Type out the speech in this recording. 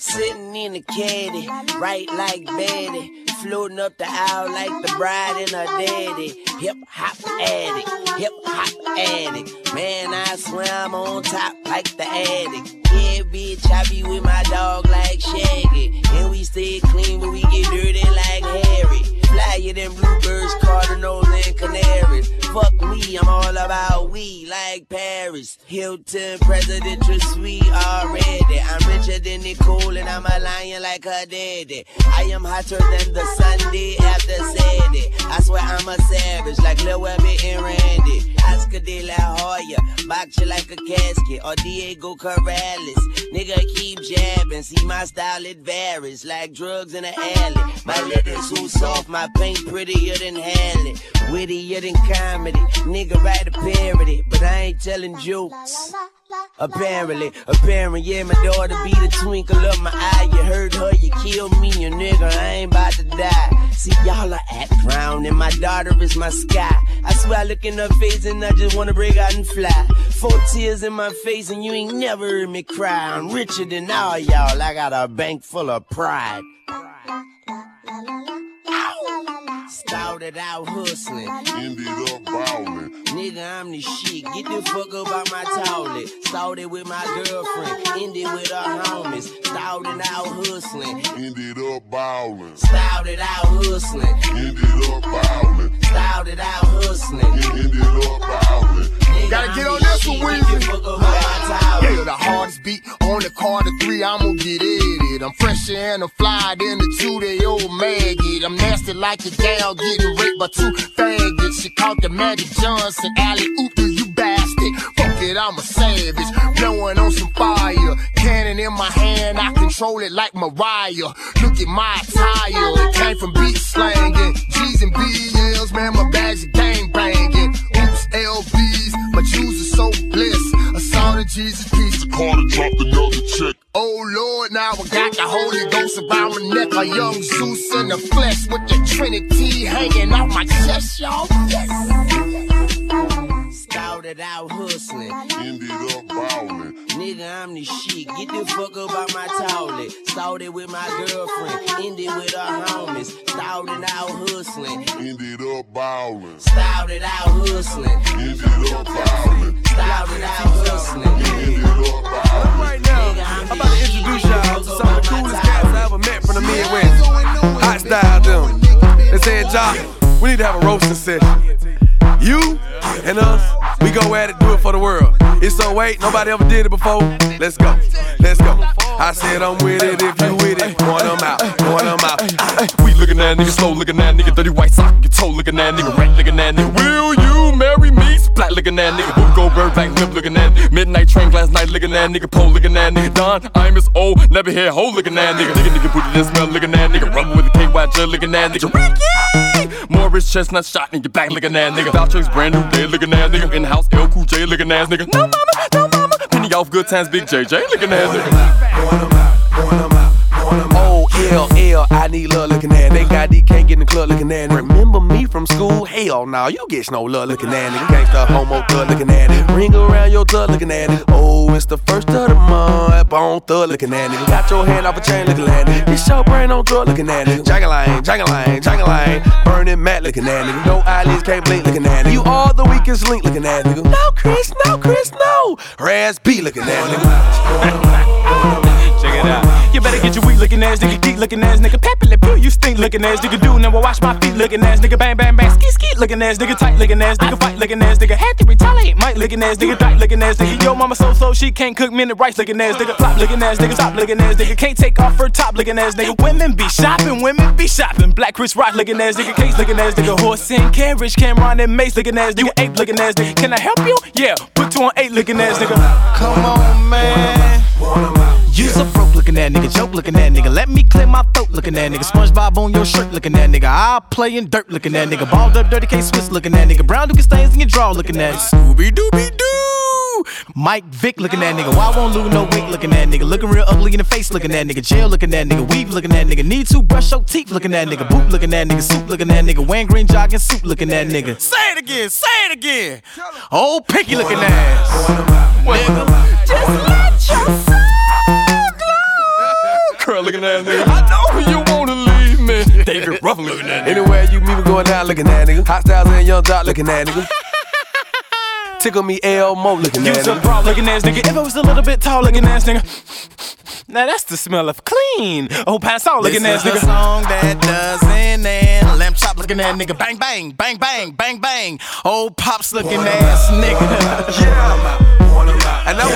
Sitting in the caddy, right like Betty. Floating up the aisle like the bride and her daddy. Hip hop addict, hip hop addict. Man, I swear I'm on top like the addict. Yeah, bitch, I be with my dog like Shaggy. And we stay clean, but we get dirty like Harry. Flyer than bluebirds, cardinals, and canaries. Fuck me, I'm all about we like Paris. Hilton, presidential suite already. I'm richer than Nicole and I'm a lion like her daddy. I am hotter than the Sunday after Saturday. I swear I'm a savage like Lil Webby and Randy. Oscar de la Hoya, box you like a casket. Or Diego Corrales. Nigga keep jabbing, see my style it varies. Like drugs in an alley. My letters so soft, my paint prettier than Halle. Wittier than comedy, nigga write a parody. But I ain't telling jokes. Apparently, yeah, my daughter be the twinkle of my eye. You heard her, you killed me, you nigga, I ain't about to die. See, y'all are at ground, and my daughter is my sky. I swear I look in her face and I just wanna break out and fly. 4 tears in my face and you ain't never heard me cry. I'm richer than all y'all, I got a bank full of pride. Started out hustling, ended up ballin'. Nigga, I'm the shit. Get the fuck up out my toilet. Started with my girlfriend, ended with her homies. Started out hustling, ended up ballin'. Started out hustling, ended up ballin'. Started out hustling, ended up ballin'. Gotta get on this one, Weezy. Yeah, the hardest beat on the Carter 3, I'ma get it. I'm fresher and I'm fly than the 2-day-old maggot. I'm nasty like a gal getting raped by 2 faggots. She caught the Magic Johnson, alley oop, you bastard. Fuck it, I'm a savage, blowing on some fire. Cannon in my hand, I control it like Mariah. Look at my attire, it came from beat slanging. G's and BLs, man, my bags are gang banging. Oops, LBs, my jewels are so bliss. I saw the Jesus piece. The Carter dropped another check. Oh Lord, now I got the Holy Ghost around my neck. A young Zeus in the flesh with the Trinity hanging off my chest, y'all. Yes. Started out hustling, ended up ballin'. Nigga, I'm the shit. Get the fuck up out my toilet. Started with my girlfriend, ended with her homies. Started out hustling, ended up ballin'. Started out hustling, ended up ballin'. Started out hustling, ended up ballin'. Right now, I'm about to introduce y'all to some of the coolest cats I ever met from the Midwest. Hot style them. They said, Jock, we need to have a roasting session. You and us, we go at it, do it for the world. It's 08, nobody ever did it before. Let's go, let's go. I said I'm with it if you with it. Point them out, point them out. We looking at nigga, slow looking at nigga, dirty white sock, your toe looking at nigga, rat looking at nigga. Will you marry me? Splat looking at nigga, Boo go bird, black lip looking at nigga. Midnight train, last night looking at nigga, pole looking at nigga. Don, I'm as old, never hear hoe looking at nigga. Nigga, booty this smell looking at nigga. Rumble with a KY gel looking at nigga. Ricky! Morris chestnut shot in your back looking at nigga. Vouchers brand new day looking at nigga. In the house, L Cool J looking ass nigga. No mama, no mama. Penny off good times, Big JJ looking ass nigga. Point 'em out, point 'em out. Oh, LL, I need love looking at. They got D, can't get in the club looking at. Remember me from school? Hell nah, you get no love looking at nigga. Gangsta homo thug looking at it. Ring around your thug looking at it. Oh, it's the first of the month. Bone thug looking at it. Got your hand off a chain looking at it. This your brain on drug looking at it. Jangalang, jangalang, jangalang. Burning Matt looking at it. No eyelids, can't blink looking at it. You all the weakest link looking at it. No Chris, no Chris, no. Raz B looking at it. Check it out. You better get your weak looking ass nigga, geek looking ass nigga, peppy lip, you stink looking ass nigga, do never wash my feet looking ass nigga, bang bang bang, ski ski looking ass nigga, tight looking ass nigga, fight looking ass nigga, had to retaliate, might looking ass nigga, tight looking ass nigga, yo mama so she can't cook minute rice looking ass nigga, flop looking ass nigga, stop looking ass nigga, can't take off her top looking ass nigga, women be shopping, Black Chris Rock looking ass nigga, case looking ass nigga, horse and carriage, Cameron and Mace looking ass nigga, ape looking ass nigga, can I help you? Yeah, put 2 on 8 looking ass nigga. Come on man. You's a broke looking at nigga, joke looking at nigga. Let me clear my throat looking at nigga. SpongeBob on your shirt looking at nigga. I'll play in dirt looking at nigga. Balled up dirty K Swiss looking at nigga. Brown Duke stains in your draw looking at Scooby Dooby Doo. Mike Vick looking at nigga. Why won't lose no weight looking at nigga. Looking real ugly in the face looking at nigga. Jail looking at nigga. Weave looking at nigga. Need to brush your teeth looking at nigga. Boot looking at nigga. Soup looking at nigga. Wearing green jogging suit looking at nigga. Say it again, say it again. Old picky looking ass. Nigga, just let your soul glow. Curl looking ass nigga. I know you wanna leave me. David Ruffin looking at nigga. Anywhere you meet me going down looking at nigga. Hot Styles and Young Doc looking at nigga. Tickle me Elmo looking at nigga. You a bra looking ass nigga. If it was a little bit tall looking ass nigga. Now that's the smell of clean. Oh, pass out looking ass nigga. This is a song that doesn't end. Lamb chop looking ass nigga. Bang, bang, bang, bang, bang, bang. Old Pops looking ass nigga. Yeah. And that